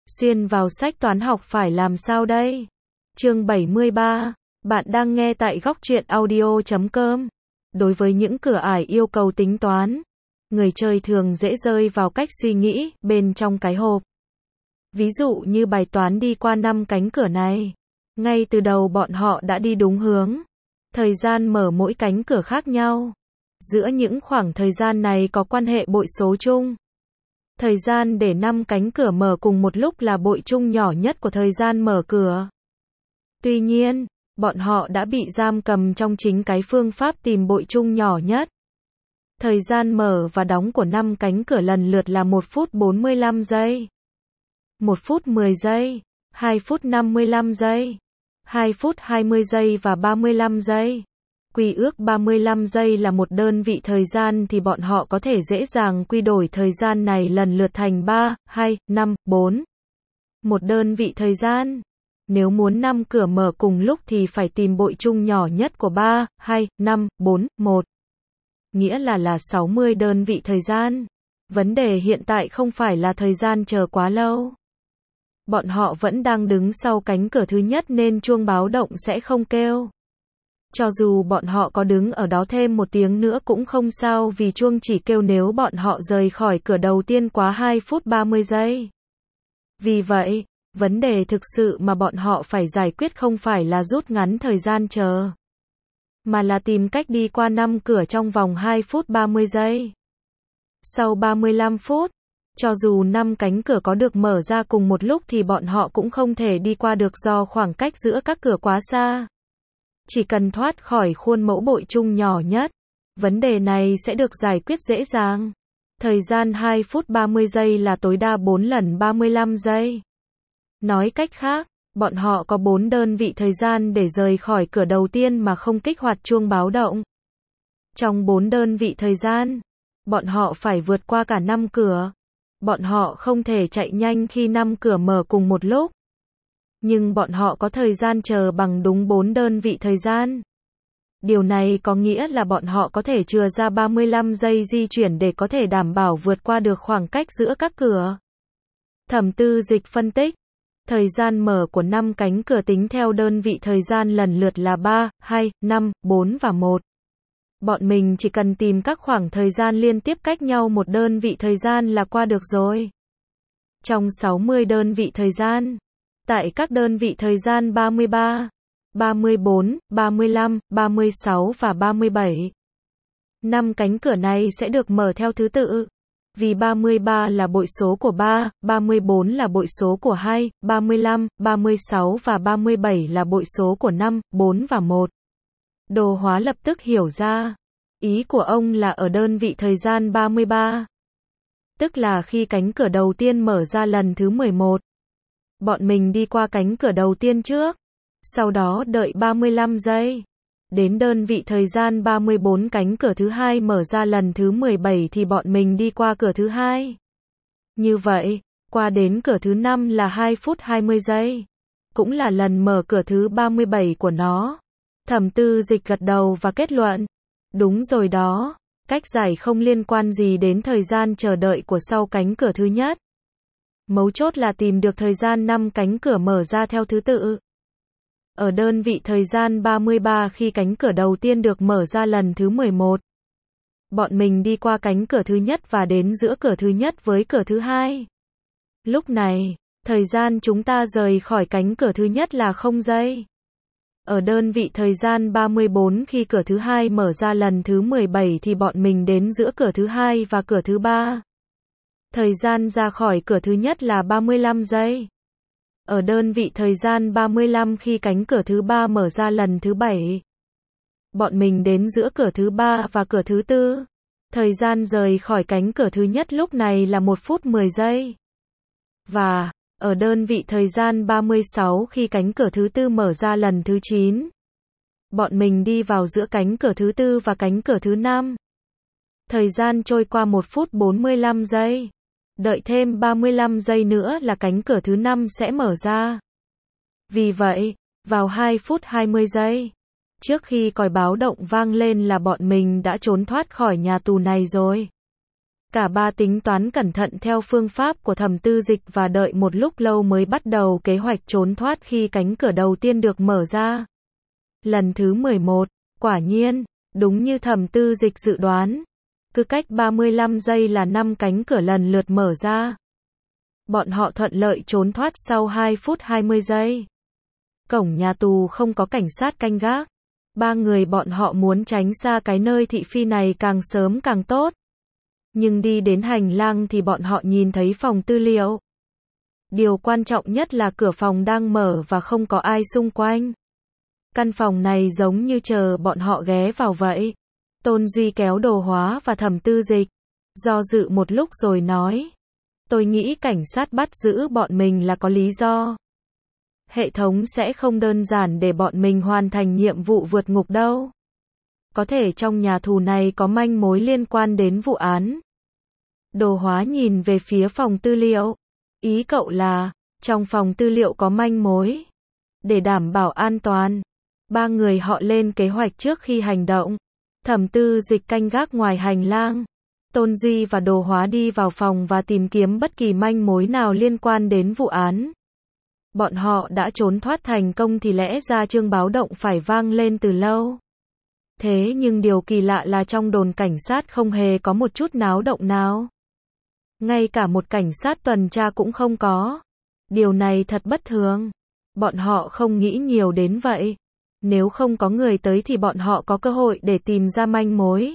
Xuyên vào sách toán học phải làm sao đây? Chương 73. Bạn đang nghe tại góc truyện audio.com. Đối với những cửa ải yêu cầu tính toán, người chơi thường dễ rơi vào cách suy nghĩ bên trong cái hộp. Ví dụ như bài toán đi qua 5 cánh cửa này. Ngay từ đầu bọn họ đã đi đúng hướng. Thời gian mở mỗi cánh cửa khác nhau. Giữa những khoảng thời gian này có quan hệ bội số chung. Thời gian để 5 cánh cửa mở cùng một lúc là bội chung nhỏ nhất của thời gian mở cửa. Tuy nhiên, bọn họ đã bị giam cầm trong chính cái phương pháp tìm bội chung nhỏ nhất. Thời gian mở và đóng của 5 cánh cửa lần lượt là 1 phút 45 giây, 1 phút 10 giây, 2 phút 55 giây, 2 phút 20 giây và 35 giây. Quy ước 35 giây là một đơn vị thời gian thì bọn họ có thể dễ dàng quy đổi thời gian này lần lượt thành 3, 2, 5, 4. Một đơn vị thời gian. Nếu muốn 5 cửa mở cùng lúc thì phải tìm bội chung nhỏ nhất của 3, 2, 5, 4, 1. Nghĩa là 60 đơn vị thời gian. Vấn đề hiện tại không phải là thời gian chờ quá lâu. Bọn họ vẫn đang đứng sau cánh cửa thứ nhất nên chuông báo động sẽ không kêu. Cho dù bọn họ có đứng ở đó thêm một tiếng nữa cũng không sao vì chuông chỉ kêu nếu bọn họ rời khỏi cửa đầu tiên quá 2 phút 30 giây. Vì vậy, vấn đề thực sự mà bọn họ phải giải quyết không phải là rút ngắn thời gian chờ, mà là tìm cách đi qua 5 cửa trong vòng 2 phút 30 giây. Sau 35 phút, cho dù 5 cánh cửa có được mở ra cùng một lúc thì bọn họ cũng không thể đi qua được do khoảng cách giữa các cửa quá xa. Chỉ cần thoát khỏi khuôn mẫu bội chung nhỏ nhất, vấn đề này sẽ được giải quyết dễ dàng. Thời gian 2 phút 30 giây là tối đa 4 lần 35 giây. Nói cách khác, bọn họ có 4 đơn vị thời gian để rời khỏi cửa đầu tiên mà không kích hoạt chuông báo động. Trong 4 đơn vị thời gian, bọn họ phải vượt qua cả 5 cửa. Bọn họ không thể chạy nhanh khi 5 cửa mở cùng một lúc. Nhưng bọn họ có thời gian chờ bằng đúng 4 đơn vị thời gian. Điều này có nghĩa là bọn họ có thể chừa ra 35 giây di chuyển để có thể đảm bảo vượt qua được khoảng cách giữa các cửa. Thẩm Tư Dịch phân tích, thời gian mở của 5 cánh cửa tính theo đơn vị thời gian lần lượt là 3, 2, 5, 4 và 1. Bọn mình chỉ cần tìm các khoảng thời gian liên tiếp cách nhau một đơn vị thời gian là qua được rồi. Trong 60 đơn vị thời gian, tại các đơn vị thời gian 33, 34, 35, 36 và 37, 5 cánh cửa này sẽ được mở theo thứ tự. Vì 33 là bội số của 3, 34 là bội số của 2, 35, 36 và 37 là bội số của 5, 4 và 1. Đồ Hóa lập tức hiểu ra. Ý của ông là ở đơn vị thời gian 33. Tức là khi cánh cửa đầu tiên mở ra lần thứ 11. Bọn mình đi qua cánh cửa đầu tiên trước. Sau đó đợi 35 giây. Đến đơn vị thời gian 34 cánh cửa thứ hai mở ra lần thứ 17 thì bọn mình đi qua cửa thứ hai. Như vậy, qua đến cửa thứ 5 là 2 phút 20 giây. Cũng là lần mở cửa thứ 37 của nó. Thẩm Tư Dịch gật đầu và kết luận. Đúng rồi đó, cách giải không liên quan gì đến thời gian chờ đợi của sau cánh cửa thứ nhất. Mấu chốt là tìm được thời gian 5 cánh cửa mở ra theo thứ tự. Ở đơn vị thời gian 33 khi cánh cửa đầu tiên được mở ra lần thứ 11. Bọn mình đi qua cánh cửa thứ nhất và đến giữa cửa thứ nhất với cửa thứ hai. Lúc này, thời gian chúng ta rời khỏi cánh cửa thứ nhất là 0 giây. Ở đơn vị thời gian 34 khi cửa thứ hai mở ra lần thứ 17 thì bọn mình đến giữa cửa thứ hai và cửa thứ ba. Thời gian ra khỏi cửa thứ nhất là 35 giây. Ở đơn vị thời gian 35 khi cánh cửa thứ ba mở ra lần thứ 7. Bọn mình đến giữa cửa thứ ba và cửa thứ tư. Thời gian rời khỏi cánh cửa thứ nhất lúc này là 1 phút 10 giây. Và, ở đơn vị thời gian 36 khi cánh cửa thứ tư mở ra lần thứ 9. Bọn mình đi vào giữa cánh cửa thứ tư và cánh cửa thứ 5. Thời gian trôi qua 1 phút 45 giây. Đợi thêm 35 giây nữa là cánh cửa thứ 5 sẽ mở ra. Vì vậy, vào 2 phút 20 giây, trước khi còi báo động vang lên là bọn mình đã trốn thoát khỏi nhà tù này rồi. Cả ba tính toán cẩn thận theo phương pháp của Thẩm Tư Dịch và đợi một lúc lâu mới bắt đầu kế hoạch trốn thoát khi cánh cửa đầu tiên được mở ra. Lần thứ 11, quả nhiên, đúng như Thẩm Tư Dịch dự đoán, cứ cách 35 giây là 5 cánh cửa lần lượt mở ra. Bọn họ thuận lợi trốn thoát sau 2 phút 20 giây. Cổng nhà tù không có cảnh sát canh gác. Ba người bọn họ muốn tránh xa cái nơi thị phi này càng sớm càng tốt. Nhưng đi đến hành lang thì bọn họ nhìn thấy phòng tư liệu. Điều quan trọng nhất là cửa phòng đang mở và không có ai xung quanh. Căn phòng này giống như chờ bọn họ ghé vào vậy. Tôn Duy kéo Đồ Hóa và Thẩm Tư Dịch. Do dự một lúc rồi nói. Tôi nghĩ cảnh sát bắt giữ bọn mình là có lý do. Hệ thống sẽ không đơn giản để bọn mình hoàn thành nhiệm vụ vượt ngục đâu. Có thể trong nhà tù này có manh mối liên quan đến vụ án. Đồ Hóa nhìn về phía phòng tư liệu. Ý cậu là, trong phòng tư liệu có manh mối. Để đảm bảo an toàn, ba người họ lên kế hoạch trước khi hành động. Thẩm Tư Dịch canh gác ngoài hành lang. Tôn Duy và Đồ Hóa đi vào phòng và tìm kiếm bất kỳ manh mối nào liên quan đến vụ án. Bọn họ đã trốn thoát thành công thì lẽ ra chuông báo động phải vang lên từ lâu. Thế nhưng điều kỳ lạ là trong đồn cảnh sát không hề có một chút náo động nào. Ngay cả một cảnh sát tuần tra cũng không có. Điều này thật bất thường. Bọn họ không nghĩ nhiều đến vậy. Nếu không có người tới thì bọn họ có cơ hội để tìm ra manh mối.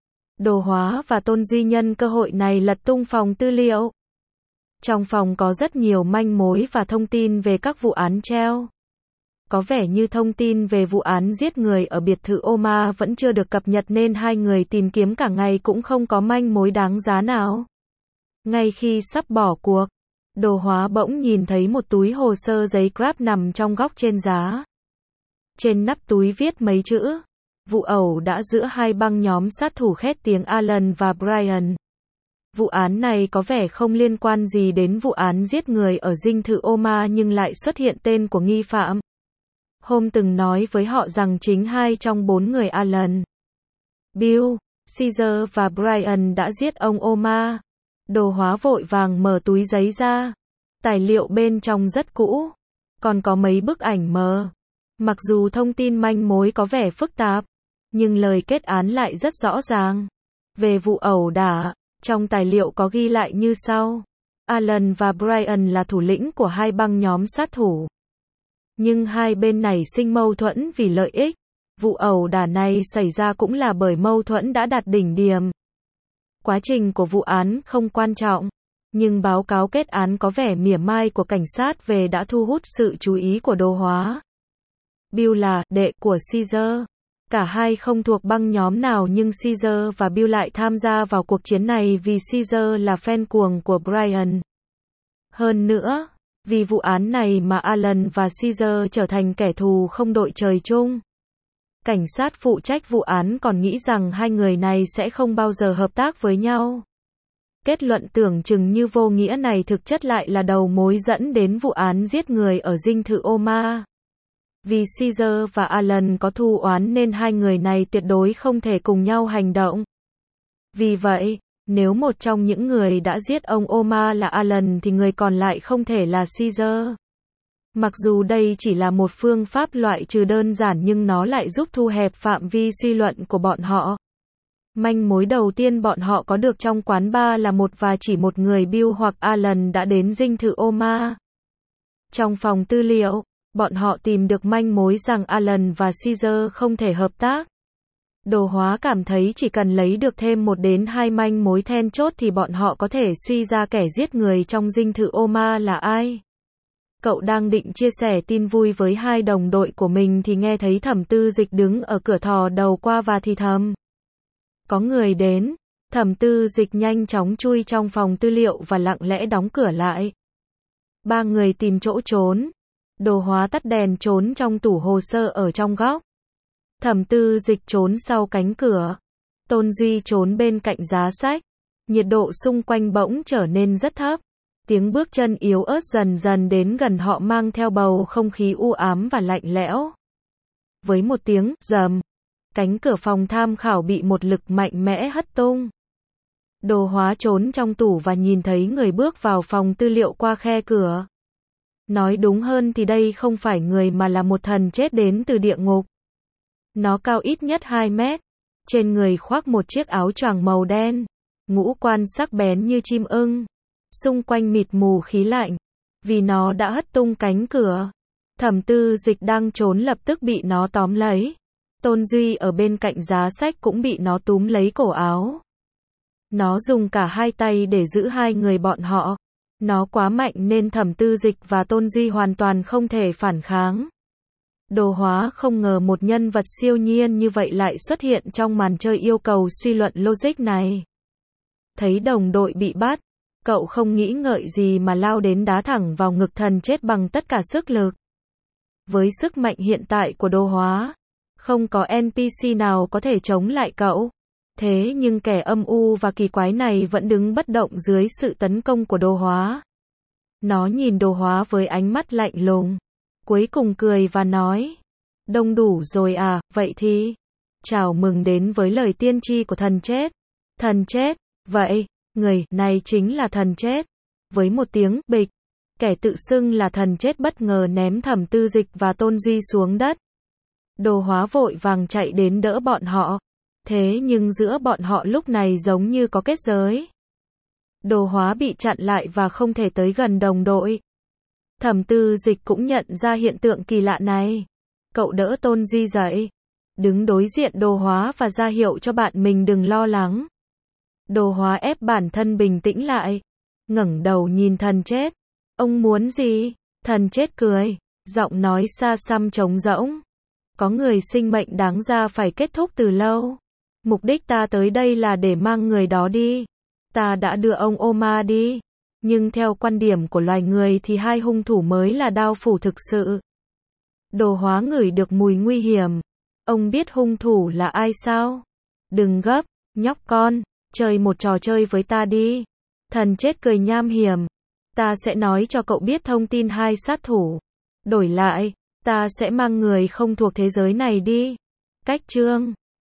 Đồ Hóa và Tôn Duy nhân cơ hội này lật tung phòng tư liệu. Trong phòng có rất nhiều manh mối và thông tin về các vụ án treo. Có vẻ như thông tin về vụ án giết người ở biệt thự Oma vẫn chưa được cập nhật nên hai người tìm kiếm cả ngày cũng không có manh mối đáng giá nào. Ngay khi sắp bỏ cuộc, Đồ Hóa bỗng nhìn thấy một túi hồ sơ giấy Grab nằm trong góc trên giá. Trên nắp túi viết mấy chữ. Vụ ẩu đả giữa hai băng nhóm sát thủ khét tiếng Alan và Brian. Vụ án này có vẻ không liên quan gì đến vụ án giết người ở dinh thự Oma nhưng lại xuất hiện tên của nghi phạm. Holmes từng nói với họ rằng chính hai trong 4 người Alan, Bill, Caesar và Brian đã giết ông Oma. Đồ Hóa vội vàng mở túi giấy ra. Tài liệu bên trong rất cũ. Còn có mấy bức ảnh mờ. Mặc dù thông tin manh mối có vẻ phức tạp, nhưng lời kết án lại rất rõ ràng. Về vụ ẩu đả, trong tài liệu có ghi lại như sau. Alan và Brian là thủ lĩnh của hai băng nhóm sát thủ. Nhưng hai bên nảy sinh mâu thuẫn vì lợi ích. Vụ ẩu đả này xảy ra cũng là bởi mâu thuẫn đã đạt đỉnh điểm. Quá trình của vụ án không quan trọng, nhưng báo cáo kết án có vẻ mỉa mai của cảnh sát về đã thu hút sự chú ý của Đồ Hóa. Bill là đệ của Caesar. Cả hai không thuộc băng nhóm nào nhưng Caesar và Bill lại tham gia vào cuộc chiến này vì Caesar là fan cuồng của Brian. Hơn nữa, vì vụ án này mà Alan và Caesar trở thành kẻ thù không đội trời chung. Cảnh sát phụ trách vụ án còn nghĩ rằng hai người này sẽ không bao giờ hợp tác với nhau. Kết luận tưởng chừng như vô nghĩa này thực chất lại là đầu mối dẫn đến vụ án giết người ở dinh thự Oma. Vì Caesar và Alan có thù oán nên hai người này tuyệt đối không thể cùng nhau hành động. Vì vậy, nếu một trong những người đã giết ông Oma là Alan thì người còn lại không thể là Caesar. Mặc dù đây chỉ là một phương pháp loại trừ đơn giản nhưng nó lại giúp thu hẹp phạm vi suy luận của bọn họ. Manh mối đầu tiên bọn họ có được trong quán bar là một và chỉ một người Bill hoặc Alan đã đến dinh thự Oma. Trong phòng tư liệu, bọn họ tìm được manh mối rằng Alan và Caesar không thể hợp tác. Đồ Hóa cảm thấy chỉ cần lấy được thêm 1 đến 2 manh mối then chốt thì bọn họ có thể suy ra kẻ giết người trong dinh thự Oma là ai. Cậu đang định chia sẻ tin vui với hai đồng đội của mình thì nghe thấy Thẩm Tư Dịch đứng ở cửa thò đầu qua và thì thầm. Có người đến. Thẩm Tư Dịch nhanh chóng chui trong phòng tư liệu và lặng lẽ đóng cửa lại. Ba người tìm chỗ trốn. Đồ Hóa tắt đèn trốn trong tủ hồ sơ ở trong góc. Thẩm Tư Dịch trốn sau cánh cửa. Tôn Duy trốn bên cạnh giá sách. Nhiệt độ xung quanh bỗng trở nên rất thấp. Tiếng bước chân yếu ớt dần dần đến gần họ mang theo bầu không khí u ám và lạnh lẽo. Với một tiếng rầm, cánh cửa phòng tham khảo bị một lực mạnh mẽ hất tung. Đồ Hóa trốn trong tủ và nhìn thấy người bước vào phòng tư liệu qua khe cửa. Nói đúng hơn thì đây không phải người mà là một thần chết đến từ địa ngục. Nó cao ít nhất 2 mét. Trên người khoác một chiếc áo choàng màu đen. Ngũ quan sắc bén như chim ưng. Xung quanh mịt mù khí lạnh. Vì nó đã hất tung cánh cửa. Thẩm Tư Dịch đang trốn lập tức bị nó tóm lấy. Tôn Duy ở bên cạnh giá sách cũng bị nó túm lấy cổ áo. Nó dùng cả hai tay để giữ hai người bọn họ. Nó quá mạnh nên Thẩm Tư Dịch và Tôn Duy hoàn toàn không thể phản kháng. Đồ Hóa không ngờ một nhân vật siêu nhiên như vậy lại xuất hiện trong màn chơi yêu cầu suy luận logic này. Thấy đồng đội bị bắt, cậu không nghĩ ngợi gì mà lao đến đá thẳng vào ngực thần chết bằng tất cả sức lực. Với sức mạnh hiện tại của Đồ Hóa, không có NPC nào có thể chống lại cậu. Thế nhưng kẻ âm u và kỳ quái này vẫn đứng bất động dưới sự tấn công của Đồ Hóa. Nó nhìn Đồ Hóa với ánh mắt lạnh lùng. Cuối cùng cười và nói. Đông đủ rồi à, vậy thì. Chào mừng đến với lời tiên tri của thần chết. Thần chết, vậy, người này chính là thần chết. Với một tiếng bịch, kẻ tự xưng là thần chết bất ngờ ném Thẩm Tư Dịch và Tôn Duy xuống đất. Đồ Hóa vội vàng chạy đến đỡ bọn họ. Thế nhưng giữa bọn họ lúc này giống như có kết giới. Đồ Hóa bị chặn lại và không thể tới gần đồng đội. Thẩm Tư Dịch cũng nhận ra hiện tượng kỳ lạ này. Cậu đỡ Tôn Duy dậy, đứng đối diện Đồ Hóa và ra hiệu cho bạn mình đừng lo lắng. Đồ Hóa ép bản thân bình tĩnh lại, ngẩng đầu nhìn thần chết. Ông muốn gì? Thần chết cười, giọng nói xa xăm trống rỗng. Có người sinh mệnh đáng ra phải kết thúc từ lâu. Mục đích ta tới đây là để mang người đó đi. Ta đã đưa ông Oma đi. Nhưng theo quan điểm của loài người thì hai hung thủ mới là đao phủ thực sự. Đồ Hóa ngửi được mùi nguy hiểm. Ông biết hung thủ là ai sao? Đừng gấp, nhóc con, chơi một trò chơi với ta đi. Thần chết cười nham hiểm. Ta sẽ nói cho cậu biết thông tin hai sát thủ. Đổi lại, ta sẽ mang người không thuộc thế giới này đi. Cách chương